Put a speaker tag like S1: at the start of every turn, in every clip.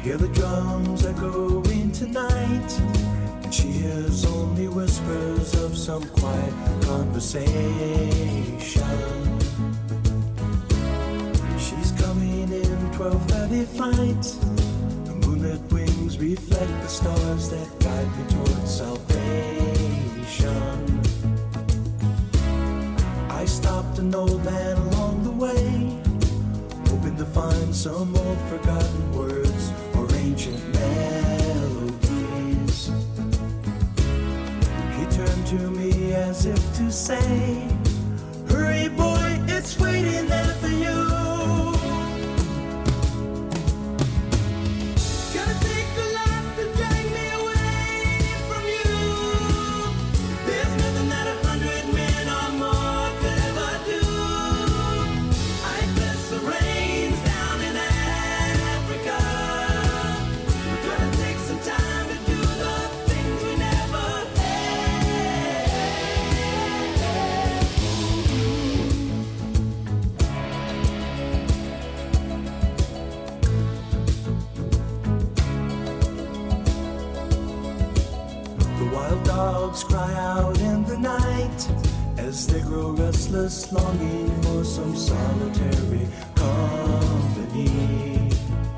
S1: Hear the drums echoing tonight, and she hears only whispers of some quiet conversation. She's coming in 12:30 flight. The moonlit wings reflect the stars that guide me towards salvation. I stopped an old man along the way, hoping to find some old forgotten words or ancient melodies. He turned to me as if to say, hurry boy, it's waiting there for you. Dogs cry out in the night as they grow restless, longing for some solitary company.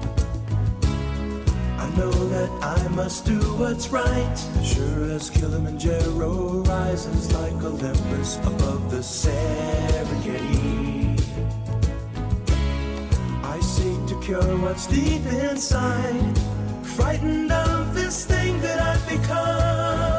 S1: I know that I must do what's right, sure as Kilimanjaro rises like Olympus above the Serengeti. I seek to cure what's deep inside, frightened of this thing that I've become.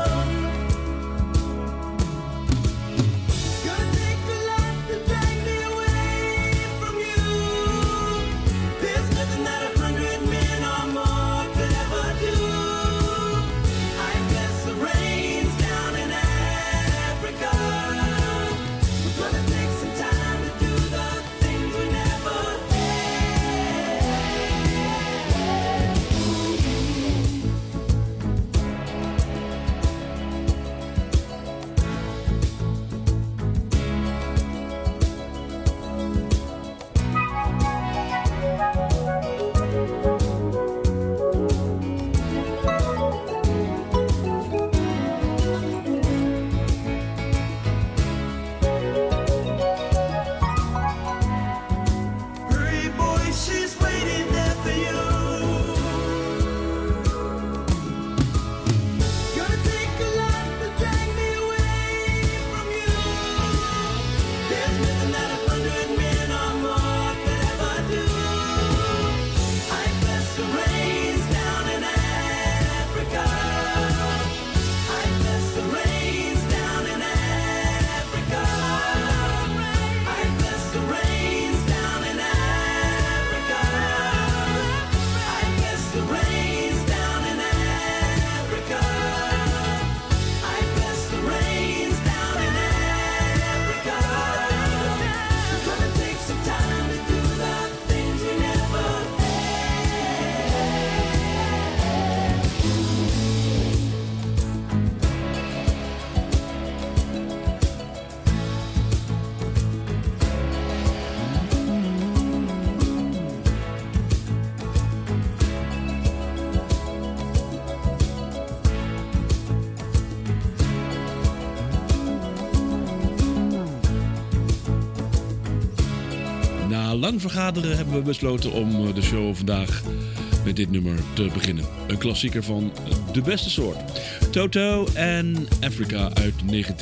S2: Lang vergaderen hebben we besloten om de show vandaag met dit nummer te beginnen. Een klassieker van de beste soort. Toto en Africa uit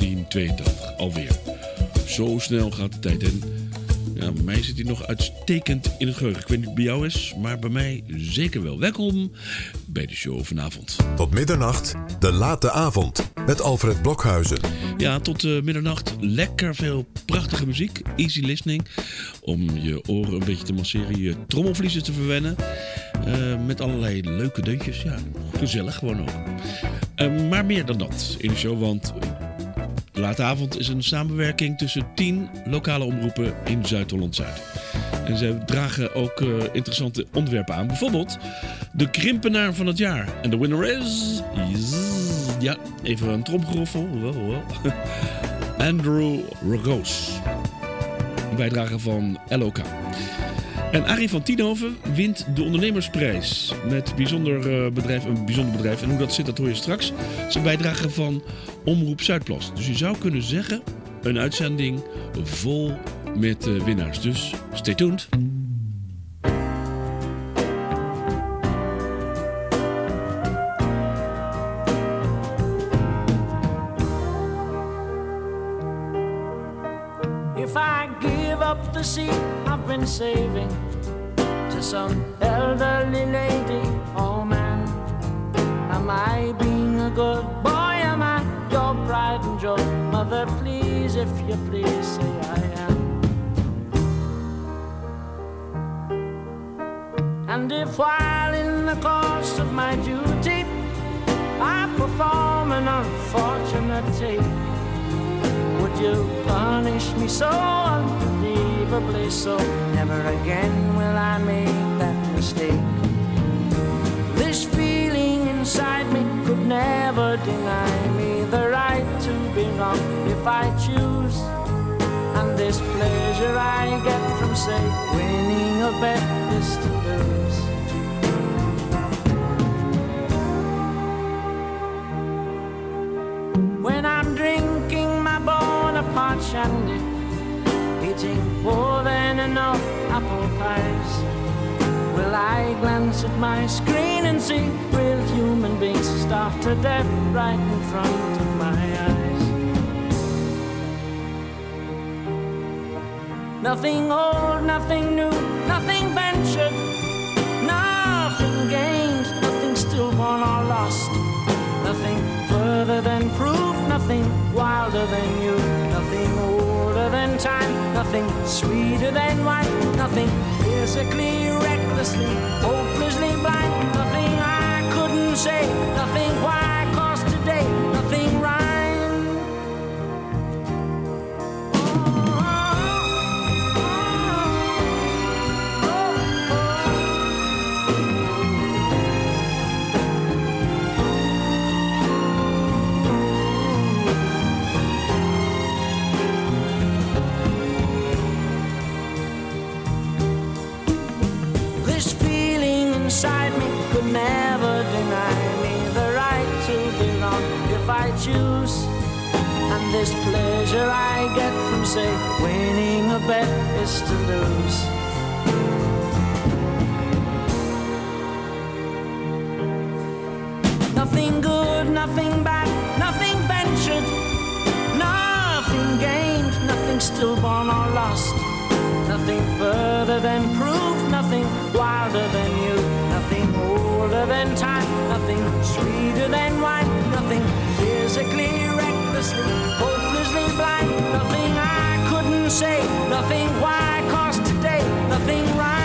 S2: 1982 alweer. Zo snel gaat de tijd in. Ja, bij mij zit hij nog uitstekend in het geheugen. Ik weet niet of het bij jou is, maar bij mij zeker wel. Welkom bij de show vanavond.
S3: Tot middernacht, de late avond met Alfred Blokhuizen.
S2: Ja, tot middernacht lekker veel prachtige muziek. Easy listening. Om je oren een beetje te masseren, je trommelvliezen te verwennen. Met allerlei leuke deuntjes. Ja, gezellig gewoon ook. Maar meer dan dat in de show, want de late avond is een samenwerking tussen 10 lokale omroepen in Zuid-Holland-Zuid. En ze dragen ook interessante onderwerpen aan. Bijvoorbeeld de krimpenaar van het jaar. En de winner is... Ja, even een tromgeroffel. Andrew Rogos. Een bijdrage van LOK. En Arie van Tienhoven wint de ondernemersprijs met een bijzonder bedrijf. En hoe dat zit, dat hoor je straks. Dat is een bijdrage van Omroep Zuidplas. Dus je zou kunnen zeggen, een uitzending vol met winnaars. Dus stay tuned.
S4: If I give up the seat I've been saving to some elderly lady or man, am I being a good boy? Am I your pride and joy? Mother, please, if you please, say I am. And if while in the course of my duty I perform an unfortunate take, would you punish me so unbelievably so? Never again will I make that mistake. This feeling inside me could never deny me the right to be wrong if I choose. And this pleasure I get from, say, winning a bet is to lose. When I'm drinking my Bonaparte shandy, eating more than enough apple pies, will I glance at my screen and see real human beings starve to death right in front of my eyes? Nothing old, nothing new, nothing ventured, nothing gained, nothing stillborn or lost, nothing further than proof, nothing wilder than you, nothing older than time, nothing sweeter than wine, nothing physically, recklessly, hopelessly blind, nothing I couldn't say, nothing why, 'cause today, nothing rhyme. Inside me could never deny me the right to belong if I choose. And this pleasure I get from, say, winning a bet is to lose. Nothing good, nothing bad, nothing ventured, nothing gained, nothing stillborn or lost, nothing further than proof, nothing wilder than you, nothing older than time, nothing sweeter than wine, nothing physically, recklessly, hopelessly blind, nothing I couldn't say, nothing why, 'cause today, nothing rhymes.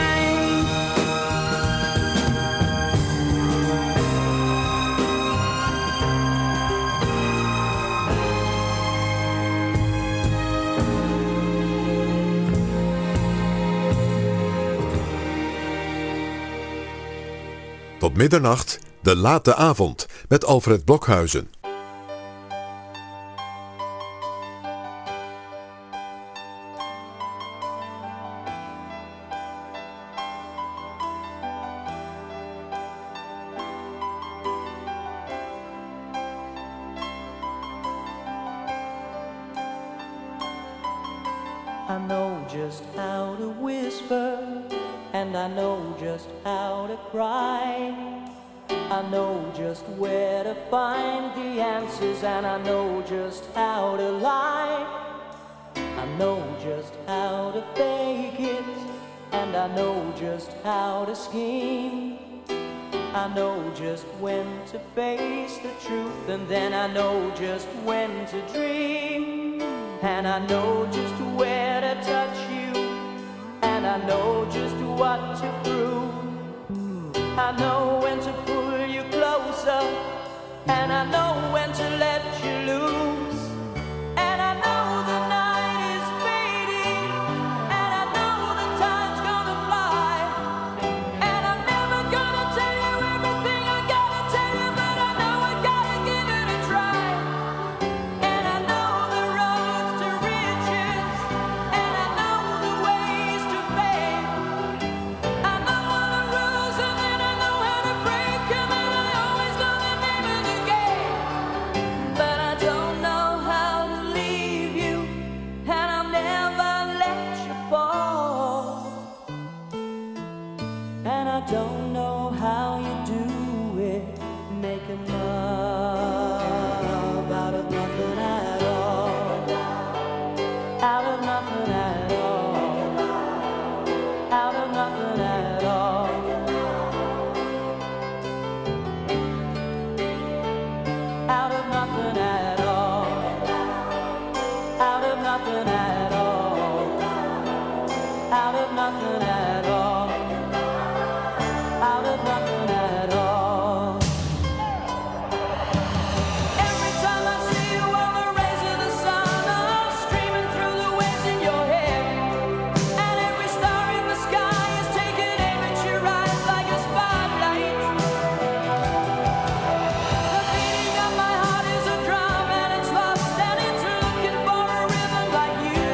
S3: Tot middernacht, de late avond, met Alfred Blokhuizen.
S4: I know just how to whisper, and I know just how to cry. I know just where to find the answers, and I know just how to lie. I know just how to fake it, and I know just how to scheme. I know just when to face the truth, and then I know just when to dream. And I know just where to touch you, and I know just what to prove. I know when to pull you closer, and I know when to let you loose. And I know the night is fading, and I know the time's gonna fly. And I'm never gonna tell you everything I gotta tell you, but I know I gotta give it a try. And I know the roads to riches, and I know the ways to fame. don't know how you do it, making love out of nothing at all, out of nothing at all, out of nothing at all. Out of nothing at all, out of nothing at all, out of nothing at all, out of nothing at all. Every time I see you on the rays of the sun, I'm streaming through the waves in your hair, and every star in the sky is taking aim at your eyes like a spotlight. The beating of my heart is a drum and it's lost and it's looking for a rhythm like you.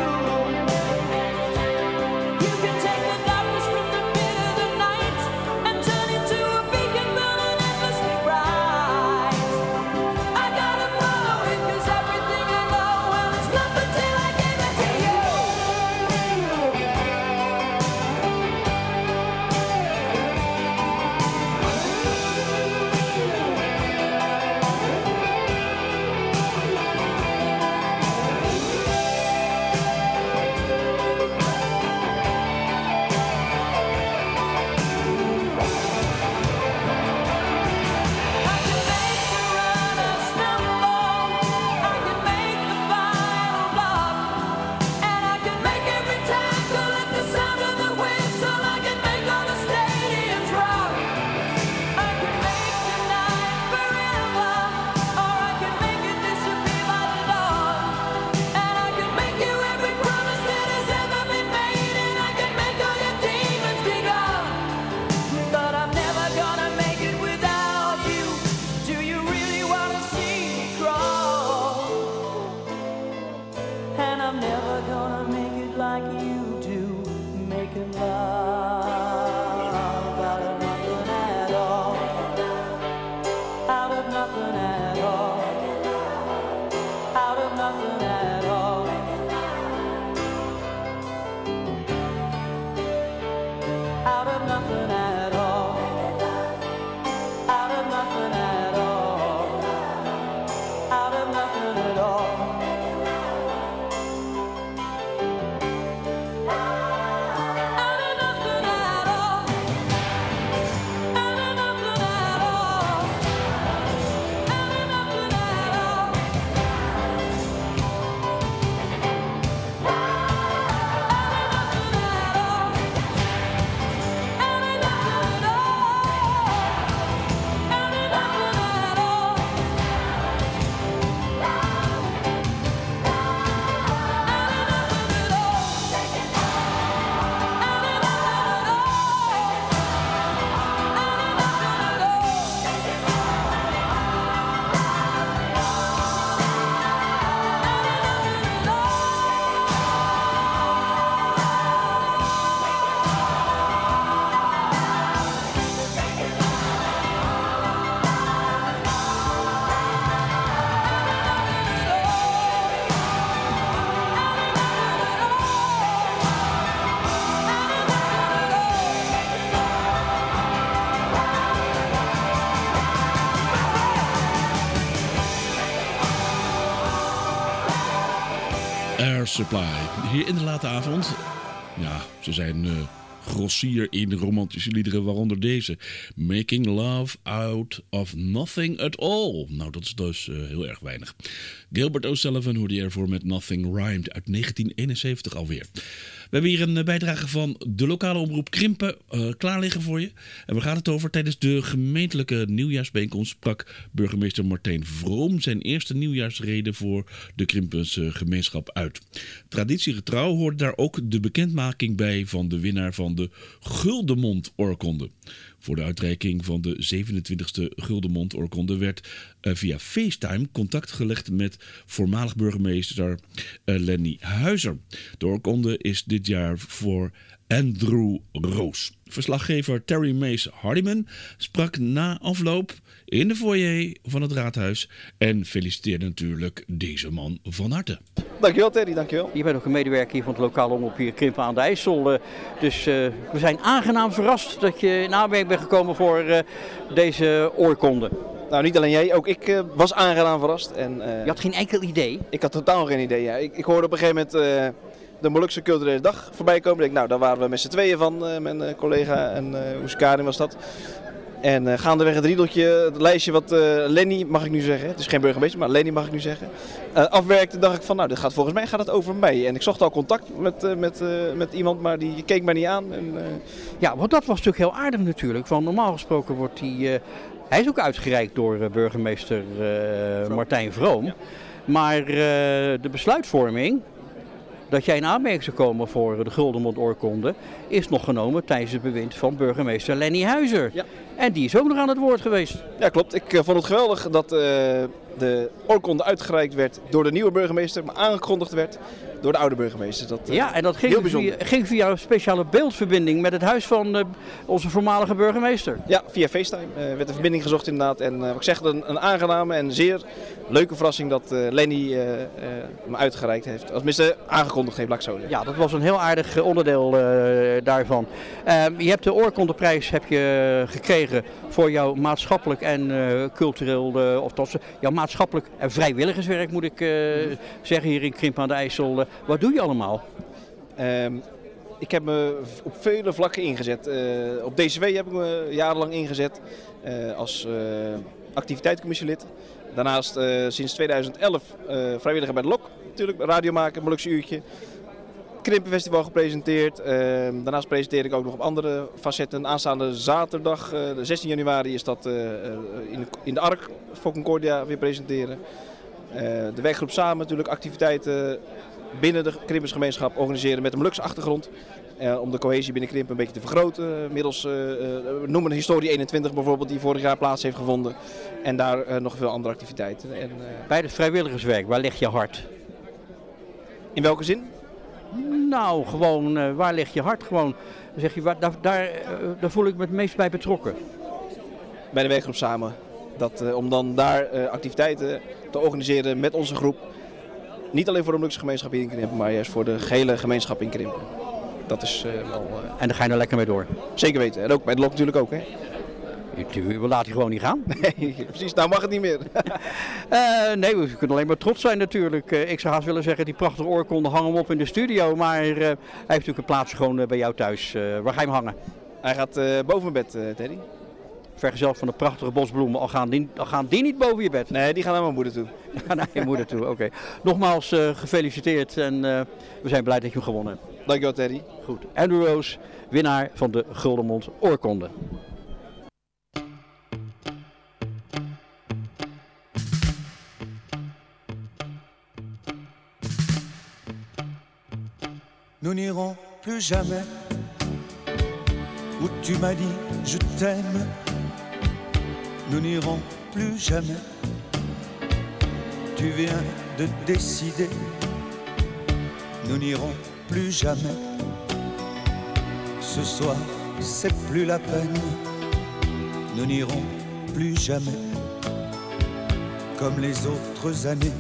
S4: You can take the darkness from the pit of the night and turn it to a beacon burning endlessly bright. I gotta follow it 'cause everything I know, well, it's nothing till I give it to you. I can make the runner stumble, I can make the final block, and I can make every tackle at the sound of the whistle. I can make all the stadiums rock. I can make tonight forever, or I can make it disappear by the dawn. And I can make you every promise that has ever been made, and I can make all your demons be gone. But I'm never gonna make it without you. Do you really wanna see me crawl? And I'm never gonna make it like you do, making love out of nothing at all, out of nothing at all, out of nothing at all, out of nothing at all, out of nothing at all, out of nothing at all. Out of nothing at all, out of nothing at all, out of nothing at all,
S2: Air Supply. Hier in de late avond. Ja, ze zijn grossier in romantische liederen, waaronder deze. Making Love Out of Nothing at All. Nou, dat is dus heel erg weinig. Gilbert O'Sullivan hoorde je ervoor met Nothing Rhymed uit 1971 alweer. We hebben hier een bijdrage van de lokale omroep Krimpen klaar liggen voor je. En waar gaat het over? Tijdens de gemeentelijke nieuwjaarsbijeenkomst sprak burgemeester Martijn Vroom zijn eerste nieuwjaarsrede voor de Krimpense gemeenschap uit. Traditiegetrouw hoorde daar ook de bekendmaking bij van de winnaar van de Guldemond-oorkonde. Voor de uitreiking van de 27e Guldemond-oorkonde werd via FaceTime contact gelegd met voormalig burgemeester Lenny Huizer. De oorkonde is dit jaar voor Andrew Roos. Verslaggever Terry Mace Hardiman sprak na afloop in de foyer van het raadhuis en feliciteerde natuurlijk deze man van harte.
S5: Dankjewel Teddy, dankjewel.
S6: Je bent ook een medewerker hier van het lokale omroep hier Krimpen aan de IJssel. Dus we zijn aangenaam verrast dat je in aanmerking bent gekomen voor deze oorkonde.
S5: Nou, niet alleen jij, ook ik was aangenaam verrast. En,
S6: je had geen enkel idee?
S5: Ik had totaal geen idee. Ja. Ik hoorde op een gegeven moment de Molukse Culturele Dag voorbij komen. Ik denk, nou, daar waren we met z'n tweeën van, mijn collega en Oeskarin was dat. En gaandeweg het riedeltje, het lijstje wat Lenny, mag ik nu zeggen, het is geen burgemeester, maar Lenny mag ik nu zeggen, afwerkte, dacht ik van, nou, volgens mij gaat het over mij. En ik zocht al contact met iemand, maar die keek mij niet aan. En,
S6: Ja, want dat was natuurlijk heel aardig natuurlijk, want normaal gesproken wordt hij is ook uitgereikt door burgemeester Martijn Vroom. Ja. Maar de besluitvorming dat jij in aanmerking zou komen voor de Guldenmond oorkonde is nog genomen tijdens het bewind van burgemeester Lenny Huizer. Ja. En die is ook nog aan het woord geweest.
S5: Ja, klopt. Ik vond het geweldig dat de oorkonde uitgereikt werd door de nieuwe burgemeester, maar aangekondigd werd door de oude burgemeester. Dat,
S6: ja, en dat ging via een speciale beeldverbinding met het huis van onze voormalige burgemeester.
S5: Ja, via FaceTime werd de verbinding gezocht inderdaad. En wat ik zeg, een aangename en zeer leuke verrassing dat Lenny me uitgereikt heeft. Tenminste, aangekondigd heeft, laat ik zo zeggen.
S6: Ja, dat was een heel aardig onderdeel daarvan. Je hebt de oorkondeprijs gekregen voor jouw maatschappelijk en cultureel, jouw maatschappelijk en vrijwilligerswerk moet ik zeggen hier in Krimpen aan de IJssel. Wat doe je allemaal?
S5: Ik heb me op vele vlakken ingezet. Op DCW heb ik me jarenlang ingezet als activiteitscommissielid. Daarnaast sinds 2011 vrijwilliger bij de LOK, natuurlijk, radio maken, Molukse uurtje. Krimpenfestival gepresenteerd. Daarnaast presenteer ik ook nog op andere facetten. Aanstaande zaterdag, de 16 januari, is dat in de Ark voor Concordia weer presenteren. De werkgroep Samen natuurlijk activiteiten binnen de Krimpensgemeenschap organiseren met een Molukse achtergrond. Om de cohesie binnen Krimpen een beetje te vergroten. Middels, we noemen Historie 21 bijvoorbeeld, die vorig jaar plaats heeft gevonden. En daar nog veel andere activiteiten.
S6: Bij het vrijwilligerswerk, waar ligt je hart?
S5: In welke zin?
S6: Nou, gewoon, waar ligt je hart? Gewoon, zeg je, daar voel ik me het meest bij betrokken.
S5: Bij de werkgroep Samen. Om dan daar activiteiten te organiseren met onze groep. Niet alleen voor de Molukse gemeenschap hier in Krimpen, maar juist voor de gehele gemeenschap in Krimpen. Dat is wel...
S6: En daar ga je nou lekker mee door?
S5: Zeker weten. En ook bij de LOK natuurlijk ook, hè?
S6: We laten je gewoon niet gaan.
S5: Nee, precies. Nou mag het niet meer.
S6: Nee, we kunnen alleen maar trots zijn natuurlijk. Ik zou haast willen zeggen, die prachtige oorkonde hangen hem op in de studio. Maar hij heeft natuurlijk een plaatsje gewoon bij jou thuis. Waar ga je hem hangen?
S5: Hij gaat boven mijn bed, Teddy.
S6: Vergezeld van de prachtige bosbloemen, al gaan die niet boven je bed.
S5: Nee, die gaan naar mijn moeder toe.
S6: Naar je moeder toe, oké. Nogmaals gefeliciteerd en we zijn blij dat je hem gewonnen hebt.
S5: Dankjewel, Teddy.
S6: Goed. Andrew Roos, winnaar van de Guldenmond oorkonde.
S1: Nous n'irons plus jamais où tu m'as dit je t'aime. Nous n'irons plus jamais. Tu viens de décider. Nous n'irons plus jamais. Ce soir, c'est plus la peine. Nous n'irons plus jamais comme les autres années.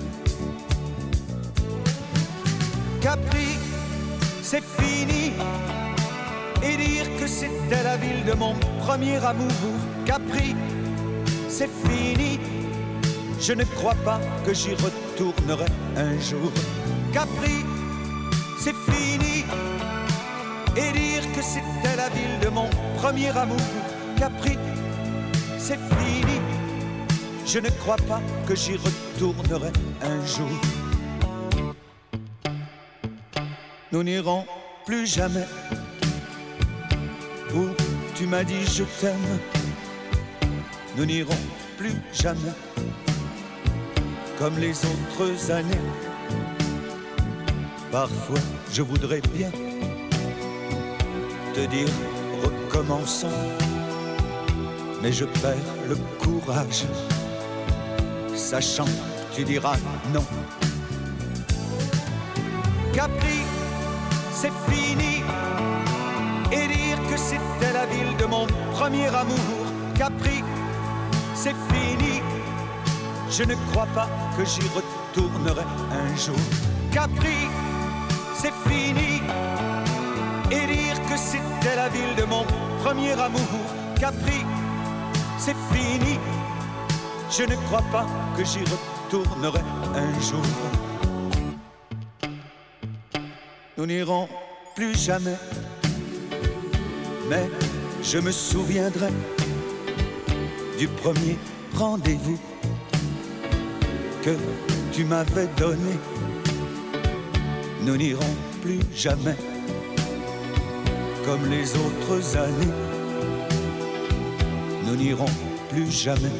S1: Capri, c'est fini. Et dire que c'était la ville de mon premier amour. Capri, c'est fini. Je ne crois pas que j'y retournerai un jour. Capri, c'est fini. Et dire que c'était la ville de mon premier amour. Capri, c'est fini. Je ne crois pas que j'y retournerai un jour. Nous n'irons plus jamais où tu m'as dit je t'aime. Nous n'irons plus jamais comme les autres années. Parfois je voudrais bien te dire recommençons, mais je perds le courage, sachant que tu diras non. Capri, c'est fini. c'était la ville de mon premier amour. Capri, c'est fini. Je ne crois pas que j'y retournerai un jour. Capri, c'est fini. Et dire que c'était la ville de mon premier amour. Capri, c'est fini. Je ne crois pas que j'y retournerai un jour. Nous n'irons plus jamais, mais je me souviendrai du premier rendez-vous que tu m'avais donné. Nous n'irons plus jamais comme les autres années. Nous n'irons plus jamais,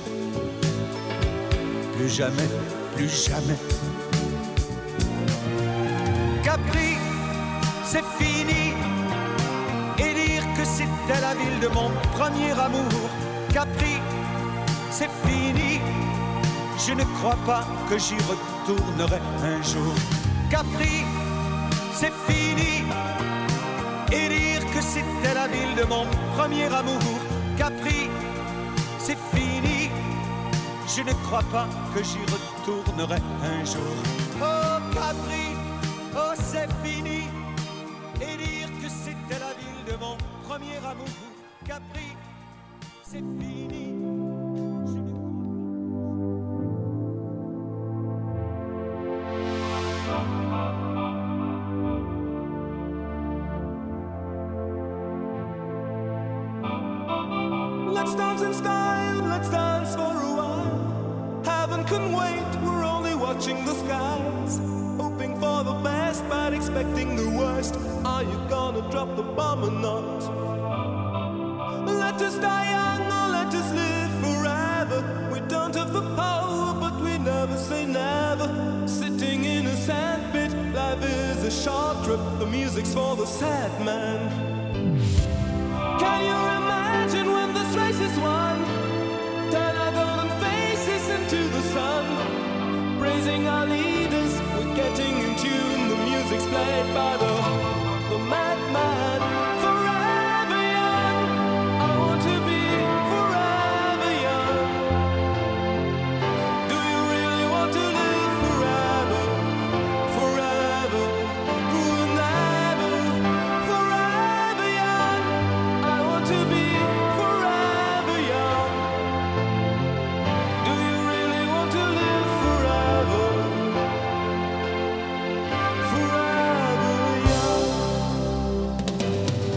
S1: plus jamais, plus jamais. Capri, c'est fini. Et dire que c'était la ville de mon premier amour. Capri, c'est fini. Je ne crois pas que j'y retournerai un jour. Capri, c'est fini. Et dire que c'était la ville de mon premier amour. Capri, c'est fini. Je ne crois pas que j'y retournerai un jour. Oh Capri, oh c'est fini. Et dire que c'était la ville de mon premier amour. Capri, c'est fini.
S7: Let's dance in style, let's dance for a while. Heaven can wait, we're only watching the skies. Hoping for the best, but expecting the worst. Are you gonna drop the bomb or not? Let us die young or let us live forever. We don't have the power, but we never say never. Sitting in a sandpit, life is a short trip. The music's for the sad man. Can you imagine when this race is won? Turn our golden faces into the sun. Praising our leaders, we're getting in tune. The music's played by the madman. Forever young, I want to be forever young. Do you really want to live forever? Forever, forever, forever young. I want to be forever young. Do you really want to live forever? Forever young.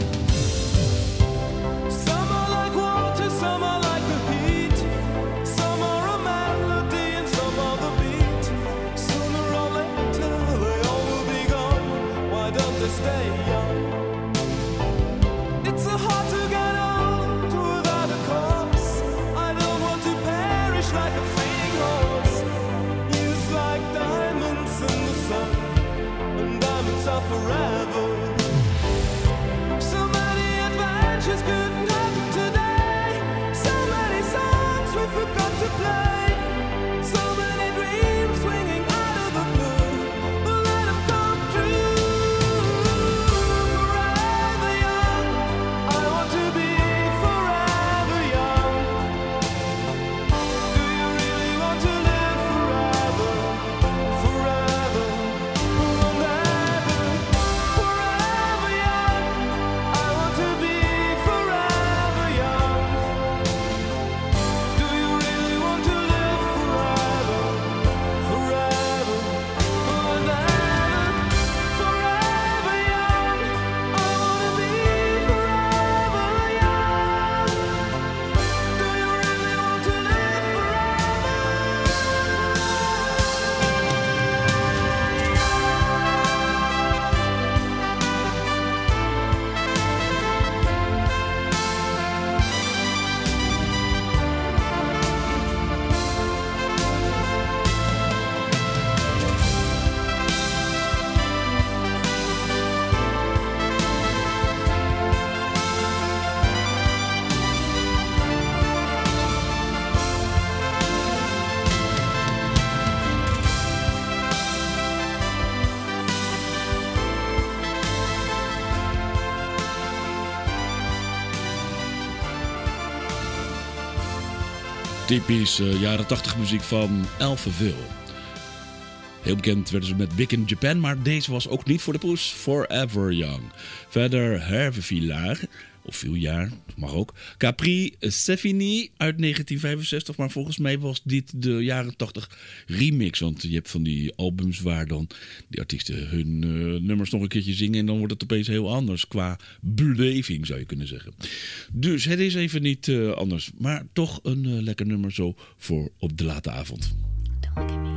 S2: Typisch jaren 80 muziek van Alphaville. Heel bekend werden ze met Big in Japan, maar deze was ook niet voor de poes. Forever Young. Verder Hervé Villard, of Villard, mag ook. Capri Sefini uit 1965, maar volgens mij was dit de jaren 80 remix. Want je hebt van die albums waar dan die artiesten hun nummers nog een keertje zingen en dan wordt het opeens heel anders qua beleving, zou je kunnen zeggen. Dus het is even niet anders, maar toch een lekker nummer zo voor op de late avond.
S8: Don't look at me.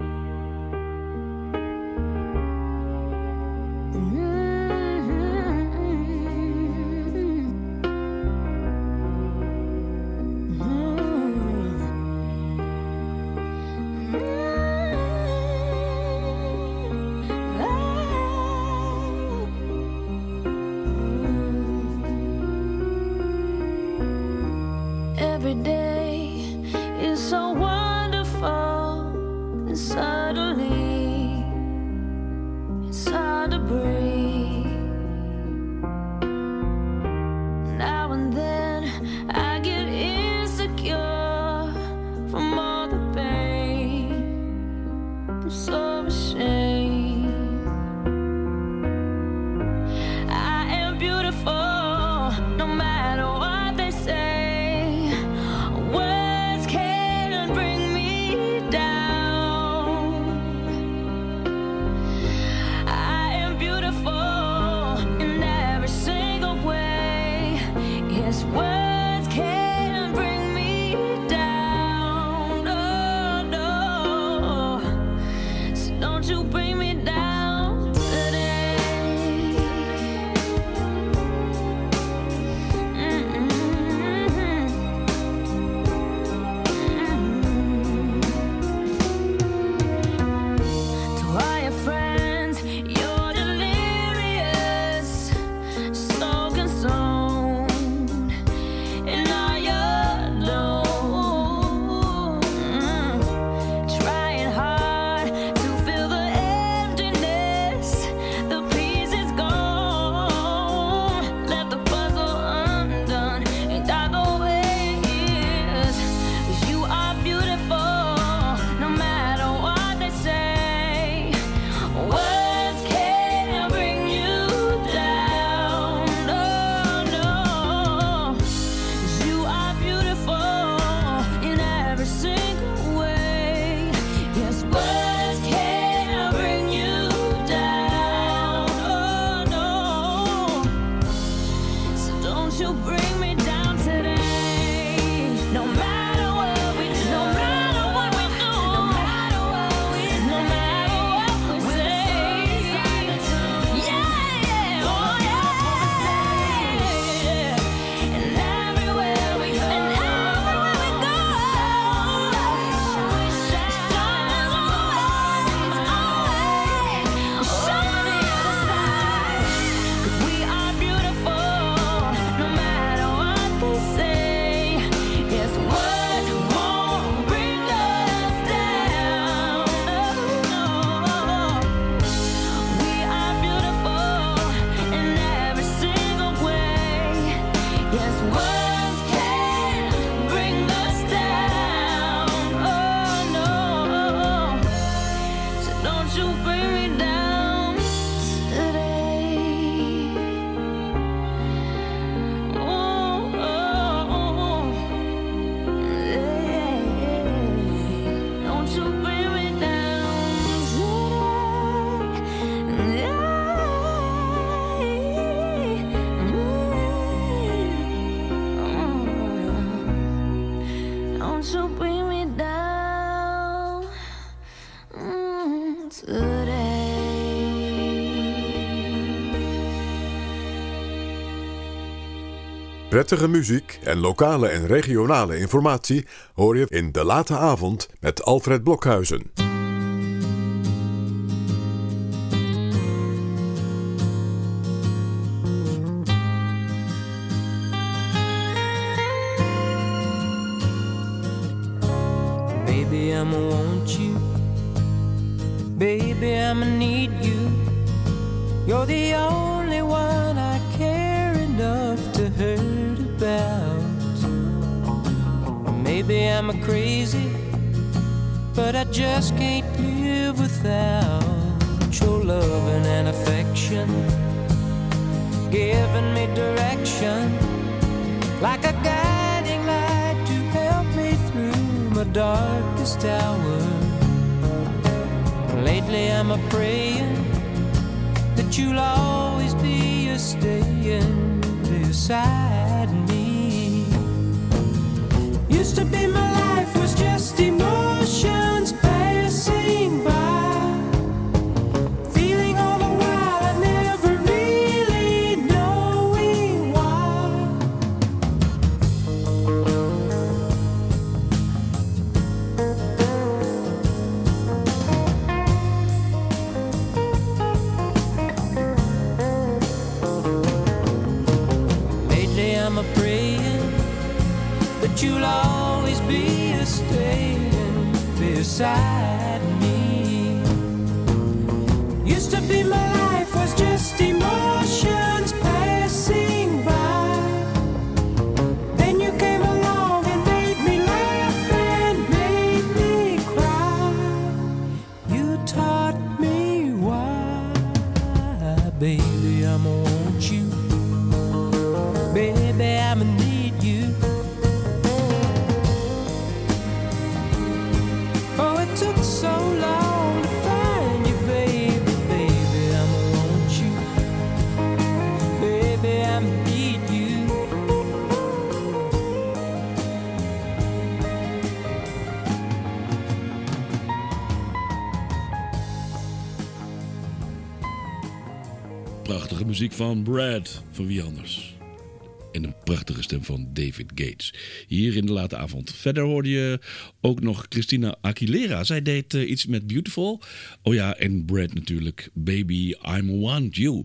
S9: Every day is so wonderful, and suddenly it's hard to breathe. Now and then I get insecure from all the pain. I'm so ashamed. I am beautiful, no matter what they say. Words can't bring me down, oh no. So don't you bring me down today. To all your friends, you're delirious, so consumed.
S3: Prettige muziek en lokale en regionale informatie hoor je in De Late Avond met Alfred Blokhuizen.
S10: Baby, I'ma want you. Baby, I'ma need you. You're the only one I care enough to hurt about. Maybe I'm a crazy, but I just can't live without your loving and affection, giving me direction, like a guiding light to help me through my darkest hour. Lately I'm a praying that you'll always be a staying beside me. Used to be my life was just emotions passing by, feeling all the while I never really knowing why. Lately I'm a praying that you'll always be a staying beside me. Used to be my life was just emotions passing by. Then you came along and made me laugh and made me cry. You taught me why, baby, I'ma want you. Baby, I'ma need you. Oh, it took so long to find you, baby, baby, I'ma want you. Baby, I'ma need you.
S2: Prachtige muziek van Brad, van wie anders? En een prachtige stem van David Gates. Hier in de late avond. Verder hoorde je ook nog Christina Aguilera. Zij deed iets met Beautiful. Oh ja, en Brad natuurlijk. Baby, I Want You.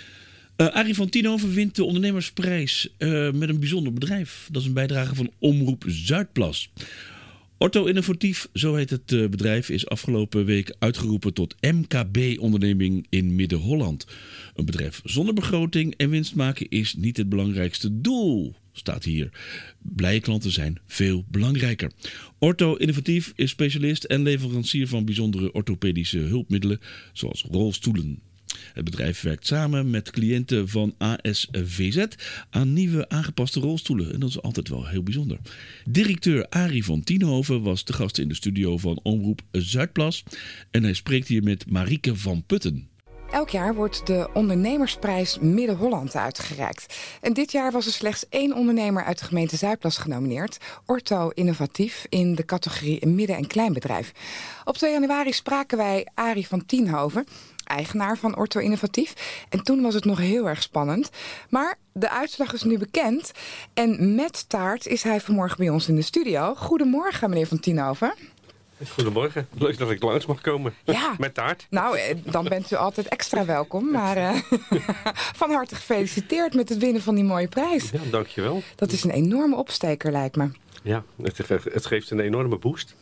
S2: Arie van Tienhoven wint de ondernemersprijs met een bijzonder bedrijf. Dat is een bijdrage van Omroep Zuidplas. Orto Innovatief, zo heet het bedrijf, is afgelopen week uitgeroepen tot MKB-onderneming in Midden-Holland. Een bedrijf zonder begroting en winst maken is niet het belangrijkste doel, staat hier. Blije klanten zijn veel belangrijker. Orto Innovatief is specialist en leverancier van bijzondere orthopedische hulpmiddelen, zoals rolstoelen. Het bedrijf werkt samen met cliënten van ASVZ aan nieuwe aangepaste rolstoelen. En dat is altijd wel heel bijzonder. Directeur Arie van Tienhoven was de gast in de studio van Omroep Zuidplas. En hij spreekt hier met Marieke van Putten.
S8: Elk jaar wordt de ondernemersprijs Midden-Holland uitgereikt. En dit jaar was er slechts 1 ondernemer uit de gemeente Zuidplas genomineerd. Orto Innovatief in de categorie midden- en kleinbedrijf. Op 2 januari spraken wij Arie van Tienhoven, eigenaar van Orto Innovatief. En toen was het nog heel erg spannend. Maar de uitslag is nu bekend. En met taart is hij vanmorgen bij ons in de studio. Goedemorgen, meneer van Tienhoven.
S11: Goedemorgen, leuk dat ik langs mag komen.
S8: Ja.
S11: Met taart.
S8: Nou, dan bent u altijd extra welkom. Maar van harte gefeliciteerd met het winnen van die mooie prijs.
S11: Ja, dankjewel.
S8: Dat is een enorme opsteker, lijkt me.
S11: Ja, het geeft een enorme boost.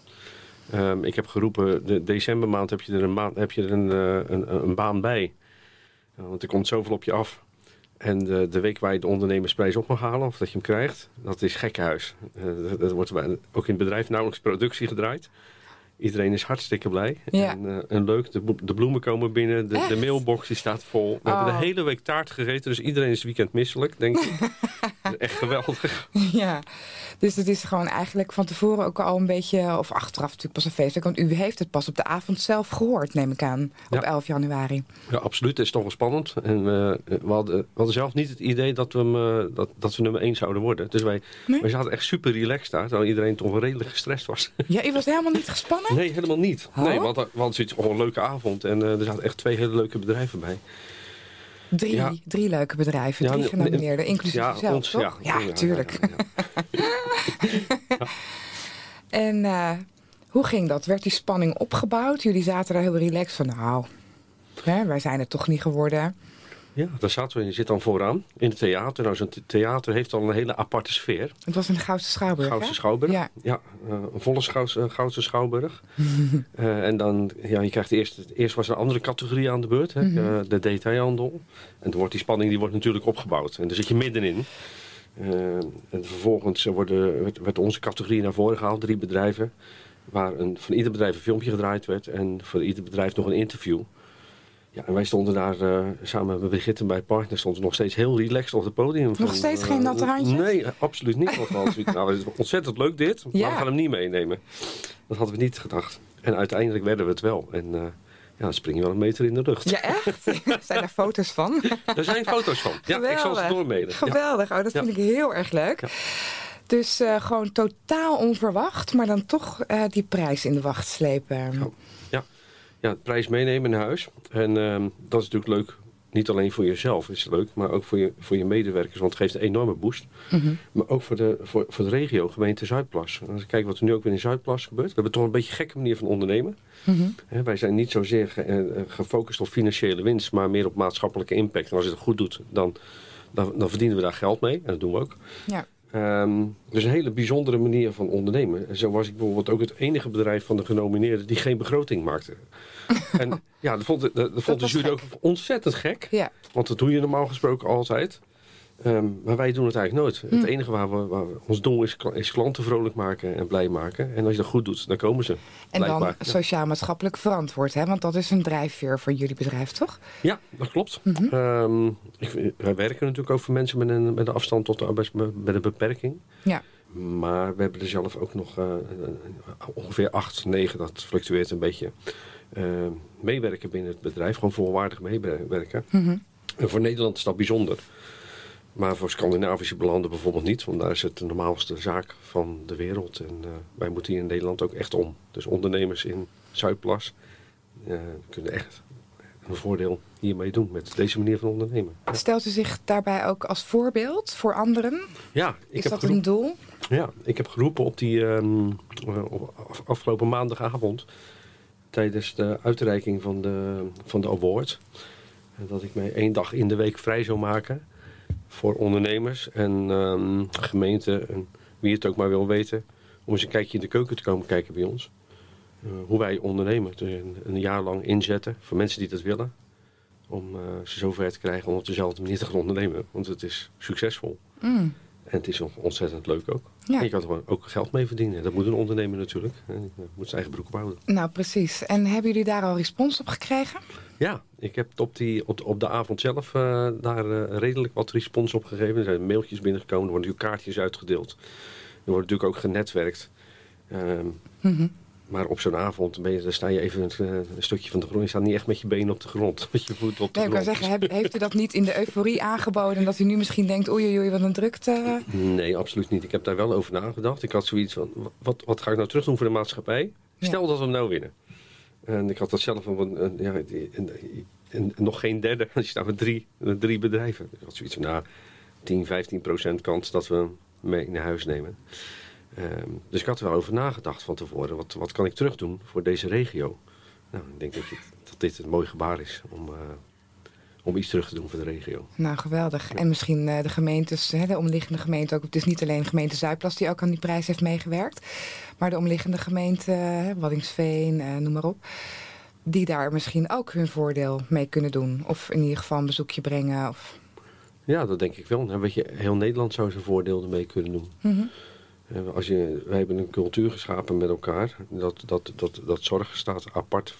S11: Ik heb geroepen, de decembermaand heb je er een baan bij. Want er komt zoveel op je af. En de week waar je de ondernemersprijs op mag halen, of dat je hem krijgt, dat is gekkenhuis. Dat wordt ook in het bedrijf nauwelijks productie gedraaid. Iedereen is hartstikke blij.
S8: Ja.
S11: En leuk, de bloemen komen binnen, de mailbox die staat vol. We hebben de hele week taart gegeten, dus iedereen is het weekend misselijk, denk ik. Echt geweldig.
S8: Ja, dus het is gewoon eigenlijk van tevoren ook al een beetje, of achteraf natuurlijk pas een feestelijk. Want u heeft het pas op de avond zelf gehoord, neem ik aan, op 11 januari.
S11: Ja, absoluut. Het is toch wel spannend. En we hadden zelf niet het idee dat we nummer 1 zouden worden. Dus wij zaten echt super relaxed daar, terwijl iedereen toch redelijk gestrest was.
S8: Ja, u was helemaal niet gespannen?
S11: Nee, helemaal niet.
S8: Oh?
S11: Nee, we hadden zoiets gewoon een leuke avond. En er zaten echt 2 hele leuke bedrijven bij.
S8: 3 leuke bedrijven, 3 genomineerden, inclusief zelf,
S11: ons,
S8: toch? Ja, tuurlijk. En hoe ging dat? Werd die spanning opgebouwd? Jullie zaten daar heel relaxed van, nou, wij zijn het toch niet geworden.
S11: Ja, daar zaten we. Je zit dan vooraan in het theater. Nou, zo'n theater heeft al een hele aparte sfeer.
S8: Het was in de Goudse Schouwburg,
S11: Goudse Schouwburg,
S8: ja.
S11: Een volle Goudse Schouwburg. En dan, je krijgt eerst was er een andere categorie aan de beurt. Hè, de detailhandel. En dan wordt die spanning natuurlijk opgebouwd. En daar zit je middenin. En vervolgens werd onze categorie naar voren gehaald, 3 bedrijven. Waar van ieder bedrijf een filmpje gedraaid werd en voor ieder bedrijf nog een interview. Ja, en wij stonden daar samen met Brigitte bij Partner stonden nog steeds heel relaxed op het podium.
S8: Nog steeds geen natte handjes?
S11: Nee, absoluut niet. Nou, het is ontzettend leuk dit, maar we gaan hem niet meenemen. Dat hadden we niet gedacht. En uiteindelijk werden we het wel. En dan spring je wel een meter in de lucht.
S8: Ja, echt? Zijn er foto's van?
S11: Er zijn foto's van. Ja, ik zal ze doormailen.
S8: Geweldig, oh, dat vind ik heel erg leuk. Ja. Dus gewoon totaal onverwacht, maar dan toch die prijs in de wacht slepen.
S11: Ja, de prijs meenemen naar huis. En dat is natuurlijk leuk. Niet alleen voor jezelf is het leuk, maar ook voor je medewerkers. Want het geeft een enorme boost. Mm-hmm. Maar ook voor de regio, gemeente Zuidplas. Als ik kijk wat er nu ook weer in Zuidplas gebeurt. We hebben toch een beetje een gekke manier van ondernemen. Mm-hmm. Wij zijn niet zozeer gefocust op financiële winst, maar meer op maatschappelijke impact. En als je het goed doet, dan verdienen we daar geld mee. En dat doen we ook. Ja. Dus een hele bijzondere manier van ondernemen. En zo was ik bijvoorbeeld ook het enige bedrijf van de genomineerden die geen begroting maakte. En ja, dat vond de jury ook ontzettend gek. Ja. Want dat doe je normaal gesproken altijd. Maar wij doen het eigenlijk nooit. Het enige waar ons doel is klanten vrolijk maken en blij maken. En als je dat goed doet, dan komen ze.
S8: En dan sociaal-maatschappelijk verantwoord, hè? Want dat is een drijfveer voor jullie bedrijf, toch?
S11: Ja, dat klopt. Mm-hmm. Wij werken natuurlijk ook voor mensen met een afstand tot de met een beperking. Ja. Maar we hebben er zelf ook nog ongeveer 8, 9, dat fluctueert een beetje, meewerken binnen het bedrijf. Gewoon volwaardig meewerken. Mm-hmm. En voor Nederland is dat bijzonder. Maar voor Scandinavische landen bijvoorbeeld niet. Want daar is het de normaalste zaak van de wereld. En wij moeten hier in Nederland ook echt om. Dus ondernemers in Zuidplas kunnen echt een voordeel hiermee doen. Met deze manier van ondernemen.
S8: Stelt u zich daarbij ook als voorbeeld voor anderen?
S11: Ja.
S8: Is dat een doel?
S11: Ja, ik heb geroepen op die afgelopen maandagavond. Tijdens de uitreiking van de award. Dat ik mij 1 dag in de week vrij zou maken. Voor ondernemers en gemeenten en wie het ook maar wil weten. Om eens een kijkje in de keuken te komen kijken bij ons. Hoe wij ondernemen. Dus een jaar lang inzetten voor mensen die dat willen. Om ze zover te krijgen om op dezelfde manier te gaan ondernemen. Want het is succesvol. Mm. En het is ontzettend leuk ook. Ja. En je kan er ook geld mee verdienen. Dat moet een ondernemer natuurlijk. Je moet zijn eigen broek ophouden.
S8: Nou, precies. En hebben jullie daar al respons op gekregen?
S11: Ja, ik heb op de avond zelf daar redelijk wat respons op gegeven. Er zijn mailtjes binnengekomen, er worden natuurlijk kaartjes uitgedeeld. Er wordt natuurlijk ook genetwerkt. Mm-hmm. Maar op zo'n avond dan sta je even een stukje van de grond. Je staat niet echt met je benen op de grond, met je voeten op de grond.
S8: Ik kan zeggen, heeft u dat niet in de euforie aangeboden? Dat u nu misschien denkt, oei, wat een drukte?
S11: Nee, absoluut niet. Ik heb daar wel over nagedacht. Ik had zoiets van, wat ga ik nou terug doen voor de maatschappij? Stel dat we hem nou winnen. En ik had dat zelf nog geen derde. Je staat met drie bedrijven. Ik had zoiets van 10-15% kans dat we hem mee naar huis nemen. Dus ik had er wel over nagedacht van tevoren. Wat kan ik terug doen voor deze regio? Nou, ik denk dat dit een mooi gebaar is om iets terug te doen voor de regio.
S8: Nou, geweldig. En misschien de gemeentes, de omliggende gemeenten ook. Het is niet alleen gemeente Zuidplas die ook aan die prijs heeft meegewerkt. Maar de omliggende gemeenten, Waddinxveen, noem maar op. Die daar misschien ook hun voordeel mee kunnen doen. Of in ieder geval een bezoekje brengen. Of...
S11: Ja, dat denk ik wel. Dan heel Nederland zou zijn voordeel ermee kunnen doen. Mm-hmm. Wij hebben een cultuur geschapen met elkaar. Dat zorg staat apart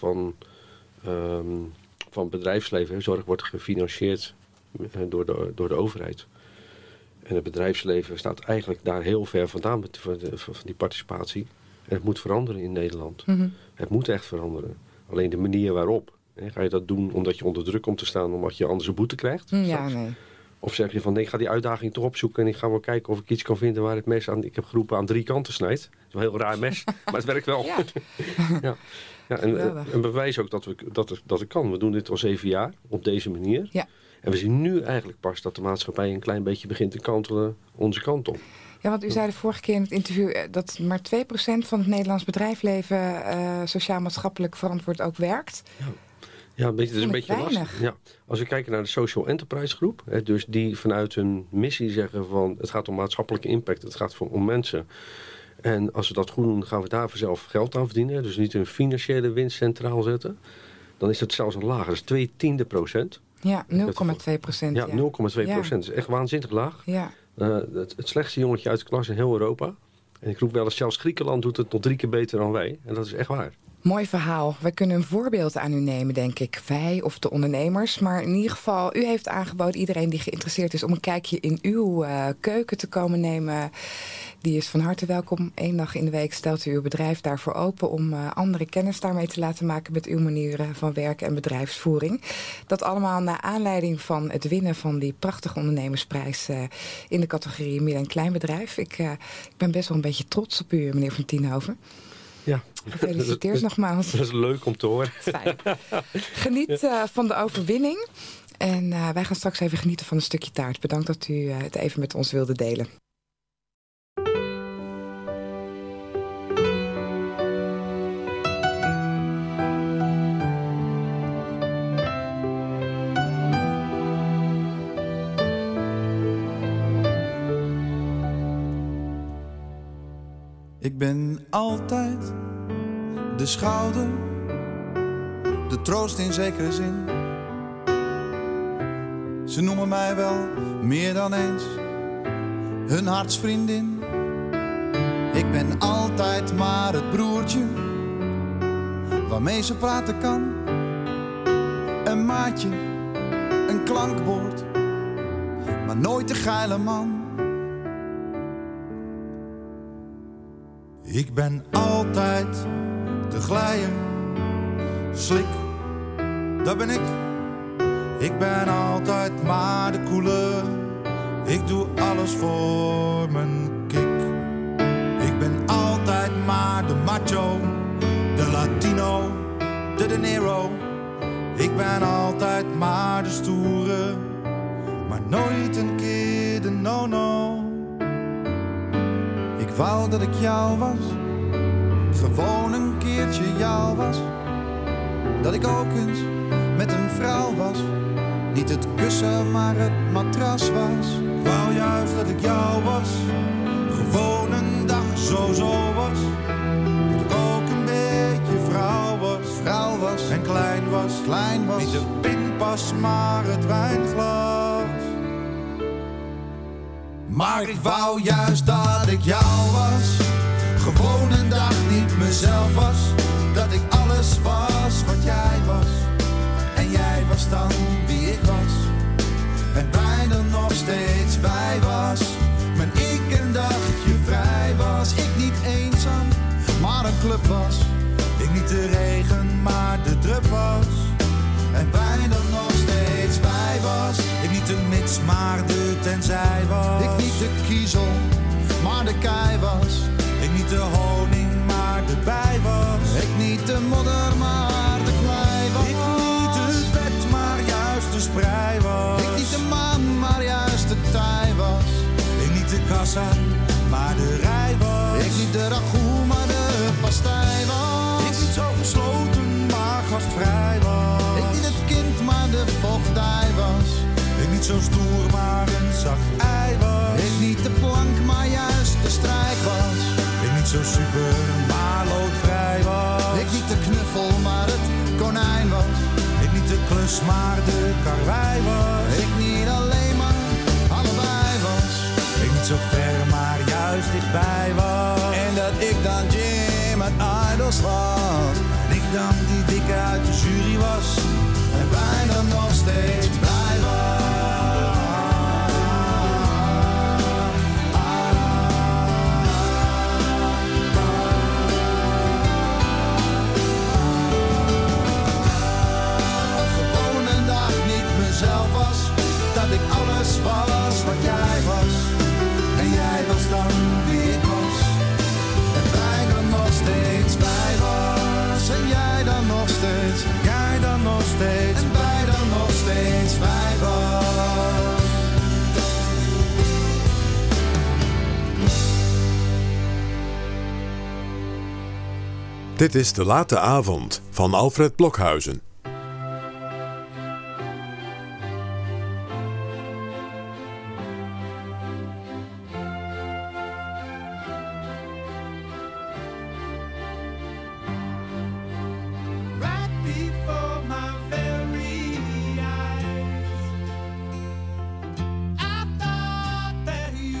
S11: van bedrijfsleven. Zorg wordt gefinancierd door de overheid. En het bedrijfsleven staat eigenlijk daar heel ver vandaan van die participatie. En het moet veranderen in Nederland. Mm-hmm. Het moet echt veranderen. Alleen de manier waarop. Ga je dat doen omdat je onder druk komt te staan, omdat je anders een boete krijgt?
S8: Ja, nee.
S11: Of zeg je van, nee, ik ga die uitdaging toch opzoeken en ik ga wel kijken of ik iets kan vinden waar het mes ik heb geroepen aan 3 kanten snijdt. Dat is wel een heel raar mes, maar het werkt wel. Ja. En bewijs ook dat het kan. We doen dit al 7 jaar op deze manier. Ja. En we zien nu eigenlijk pas dat de maatschappij een klein beetje begint te kantelen onze kant op.
S8: Ja, want u zei de vorige keer in het interview dat maar 2% van het Nederlands bedrijfsleven sociaal-maatschappelijk verantwoord ook werkt.
S11: Ja. Ja, het is een beetje lastig. Ja. Als we kijken naar de Social Enterprise Groep, dus die vanuit hun missie zeggen van het gaat om maatschappelijke impact, het gaat om mensen. En als we dat goed doen, gaan we daar zelf geld aan verdienen. Dus niet een financiële winst centraal zetten. Dan is het zelfs een lager, dat is 0,2%.
S8: Ja, 0,2%.
S11: Ja, 0,2%. Dat is echt waanzinnig laag. Ja. het slechtste jongetje uit de klas in heel Europa. En ik roep wel eens, zelfs Griekenland doet het nog 3 keer beter dan wij. En dat is echt waar.
S8: Mooi verhaal. Wij kunnen een voorbeeld aan u nemen, denk ik. Wij of de ondernemers. Maar in ieder geval, u heeft aangeboden, iedereen die geïnteresseerd is, om een kijkje in uw keuken te komen nemen. Die is van harte welkom. 1 dag in de week stelt u uw bedrijf daarvoor open om andere kennis daarmee te laten maken met uw manier van werken en bedrijfsvoering. Dat allemaal naar aanleiding van het winnen van die prachtige ondernemersprijs in de categorie midden- en kleinbedrijf. Ik ben best wel een beetje trots op u, meneer Van Tienhoven.
S11: Ja.
S8: Gefeliciteerd nogmaals.
S11: Dat is leuk om te horen.
S8: Fijn. Geniet van de overwinning. En wij gaan straks even genieten van een stukje taart. Bedankt dat u het even met ons wilde delen.
S12: Ik ben altijd de schouder, de troost in zekere zin. Ze noemen mij wel meer dan eens hun hartsvriendin. Ik ben altijd maar het broertje waarmee ze praten kan. Een maatje, een klankbord, maar nooit de geile man. Ik ben altijd de glijer, slik, dat ben ik. Ik ben altijd maar de koele, ik doe alles voor mijn kick. Ik ben altijd maar de macho, de Latino, de De Niro. Ik ben altijd maar de stoere, maar nooit een keer de no-no. Ik wou dat ik jou was, gewoon een keertje jou was. Dat ik ook eens met een vrouw was, niet het kussen maar het matras was. Ik wou juist dat ik jou was, gewoon een dag zo was. Dat ik ook een beetje vrouw was en klein was. Niet de pinpas maar het wijnglas. Maar ik wou juist dat ik jou was, gewoon een dag niet mezelf was. Dat ik alles was wat jij was, en jij was dan wie ik was. En wij dan nog steeds wij was, maar ik een dagje vrij was. Ik niet eenzaam, maar een club was. Ik niet de regen, maar de drup was. En wij dan nog steeds wij was. Ik niet de mits, maar de tenzij was. Ik niet de kiezel, maar de kei was. Ik niet de honing, maar de bij was. Ik niet de modder, maar de klei was. Ik niet het bed, maar juist de sprei was. Ik niet de maan, maar juist de tij was. Ik niet de kassa, maar de rij was. Ik niet de ragout, maar de pastei was. Ik niet zo gesloten, maar gastvrij was. Ik niet het kind, maar de voogdij was. Ik niet zo stoer, maar een zacht ei was. Ik niet de plank, maar juist de strijk was. Ik niet zo super, maar loodvrij was. Ik niet de knuffel, maar het konijn was. Ik niet de klus, maar de karwei was. Ik niet alleen, maar allebei was. Ik niet zo ver, maar juist dichtbij was. En dat ik dan Jim uit Idols was. En ik dan die dikke uit de jury was. En wij dan nog steeds blij was. Gewoon een dag niet mezelf was. Dat ik alles was wat jij was. En jij was dan wie ik was. En wij dan nog steeds wij was. En jij dan nog steeds. Jij dan nog steeds. En wij dan nog steeds wij was.
S3: Dit is De Late Avond van Alfred Blokhuizen.
S7: Right before my very eyes, I thought that you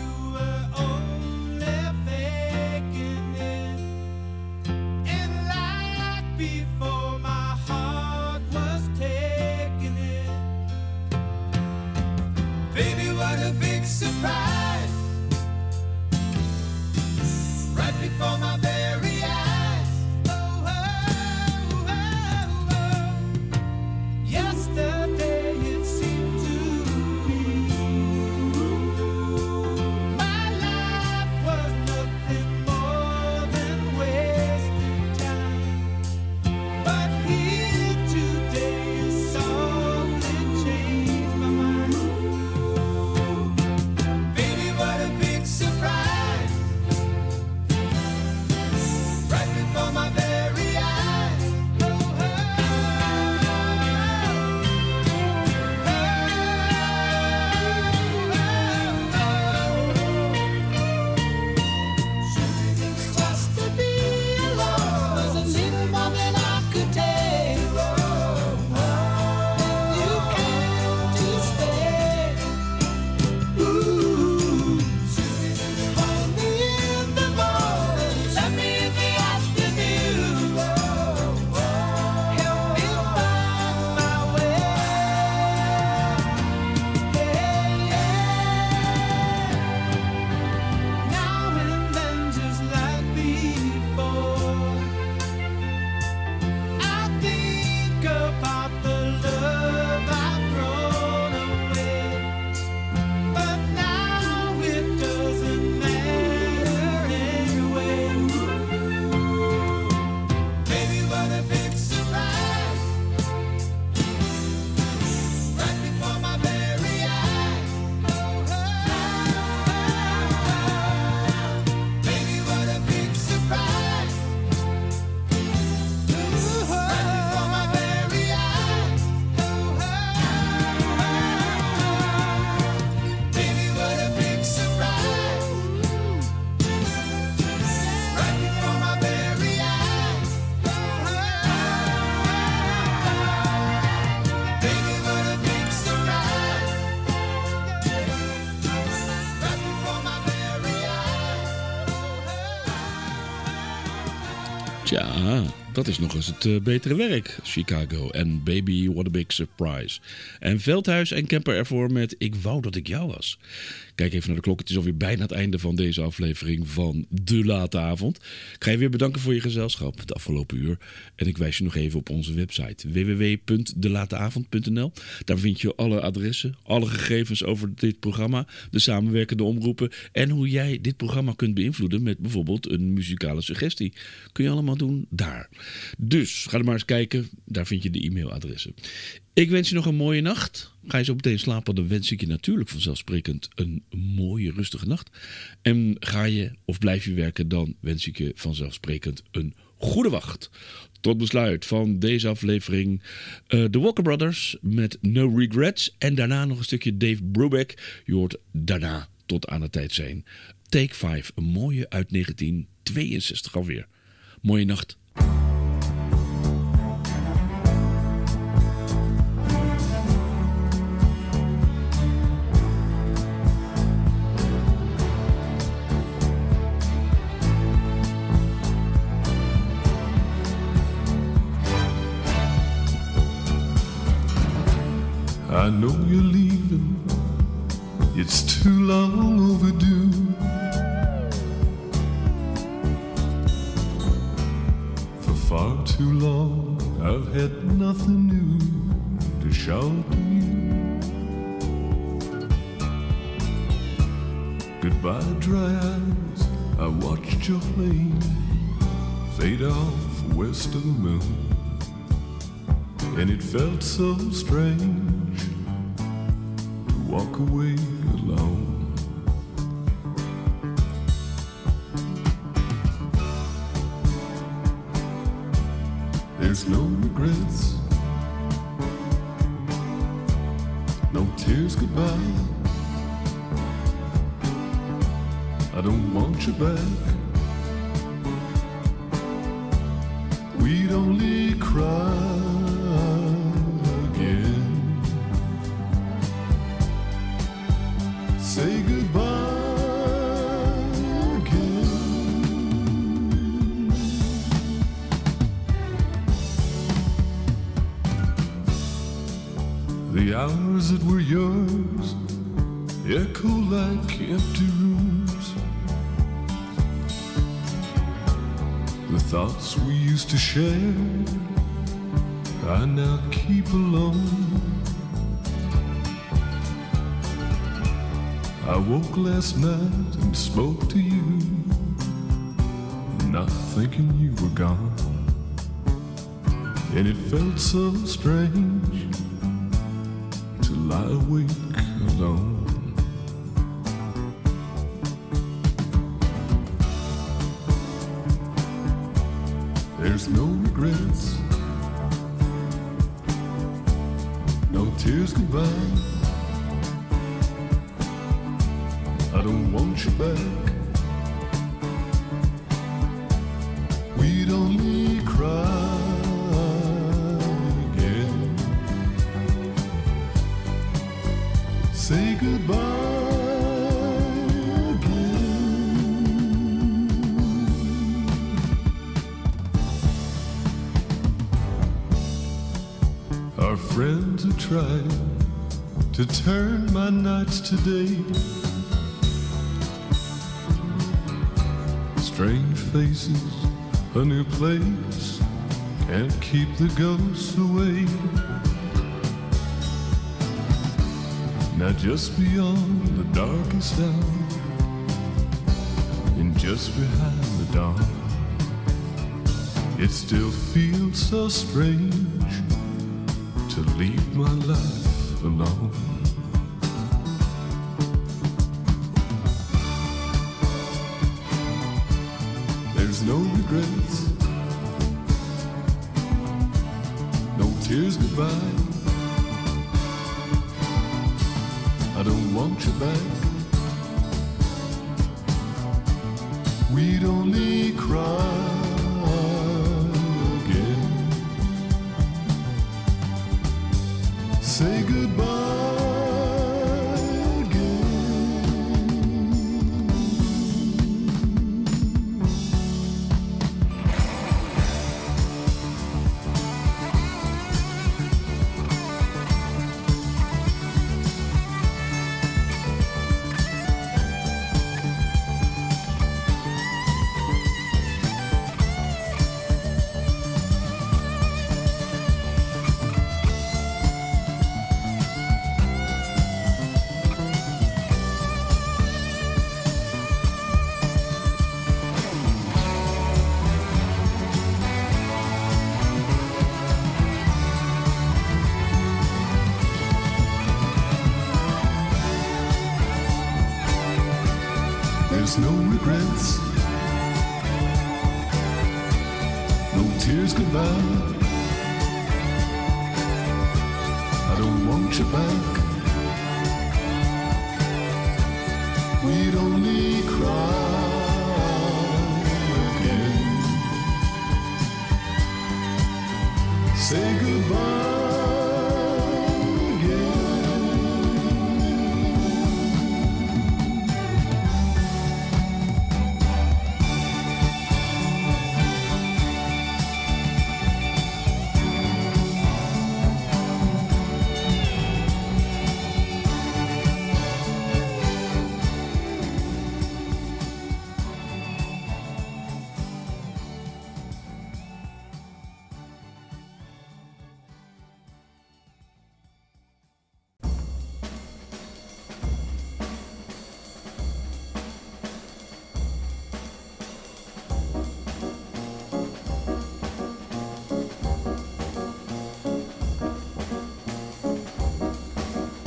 S2: Tja, dat is nog eens het betere werk. Chicago en Baby What a Big Surprise. En Veldhuis en Kemper ervoor met Ik wou dat ik jou was. Kijk even naar de klok. Het is alweer bijna het einde van deze aflevering van De Late Avond. Ik ga je weer bedanken voor je gezelschap het afgelopen uur. En ik wijs je nog even op onze website www.delateavond.nl. Daar vind je alle adressen, alle gegevens over dit programma, de samenwerkende omroepen en hoe jij dit programma kunt beïnvloeden met bijvoorbeeld een muzikale suggestie. Kun je allemaal doen daar. Dus ga er maar eens kijken. Daar vind je de e-mailadressen. Ik wens je nog een mooie nacht. Ga je zo meteen slapen, dan wens ik je natuurlijk vanzelfsprekend een mooie, rustige nacht. En ga je of blijf je werken, dan wens ik je vanzelfsprekend een goede wacht. Tot besluit van deze aflevering The Walker Brothers met No Regrets. En daarna nog een stukje Dave Brubeck. Je hoort daarna tot aan de tijd zijn Take 5, een mooie uit 1962 alweer. Mooie nacht.
S13: I know you're leaving, it's too long overdue. For far too long I've had nothing new to shout to you. Goodbye dry eyes, I watched your plane fade off west of the moon. And it felt so strange to walk away alone. There's no regrets, no tears goodbye. I don't want you back. We'd only cry again. Say goodbye again. The hours that were yours echo like empty rooms. The thoughts we used to share I now keep alone. I woke last night and spoke to you, not thinking you were gone. And it felt so strange to lie awake alone. There's no regrets, no tears goodbye. I don't want you back. We'd only cry again. Say goodbye. Our friends have tried to turn my nights to day. Strange faces, a new place, can't keep the ghosts away. Now just beyond the darkest hour, and just behind the dawn, it still feels so strange to leave my life alone. There's no regrets, no tears goodbye. I don't want you back. We'd only cry again. Say goodbye. Here's goodbye. I don't want you back. We'd only cry again. Say goodbye.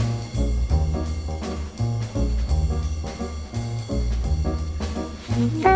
S14: Bye.